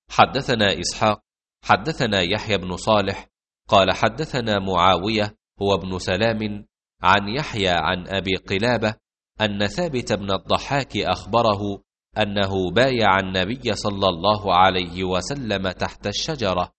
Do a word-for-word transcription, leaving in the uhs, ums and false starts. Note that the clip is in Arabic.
حدثنا إسحاق حدثنا يحيى بن صالح قال حدثنا معاوية هو ابن سلام عن يحيى عن أبي قلابة أن ثابت بن الضحاك أخبره أنه بايع النبي صلى الله عليه وسلم تحت الشجرة